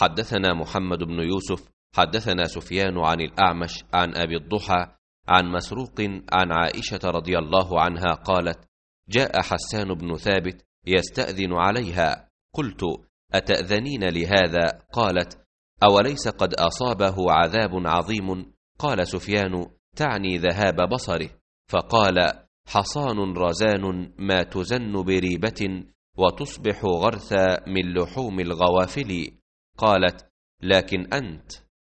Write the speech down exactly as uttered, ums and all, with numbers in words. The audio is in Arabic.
حدثنا محمد بن يوسف حدثنا سفيان عن الأعمش عن أبي الضحى عن مسروق عن عائشة رضي الله عنها قالت: جاء حسان بن ثابت يستأذن عليها، قلت: أتأذنين لهذا؟ قالت: أوليس قد أصابه عذاب عظيم؟ قال سفيان: تعني ذهاب بصره. فقال: حصان رزان ما تزن بريبة وتصبح غرثا من لحوم الغوافل. قالت: لكن أنت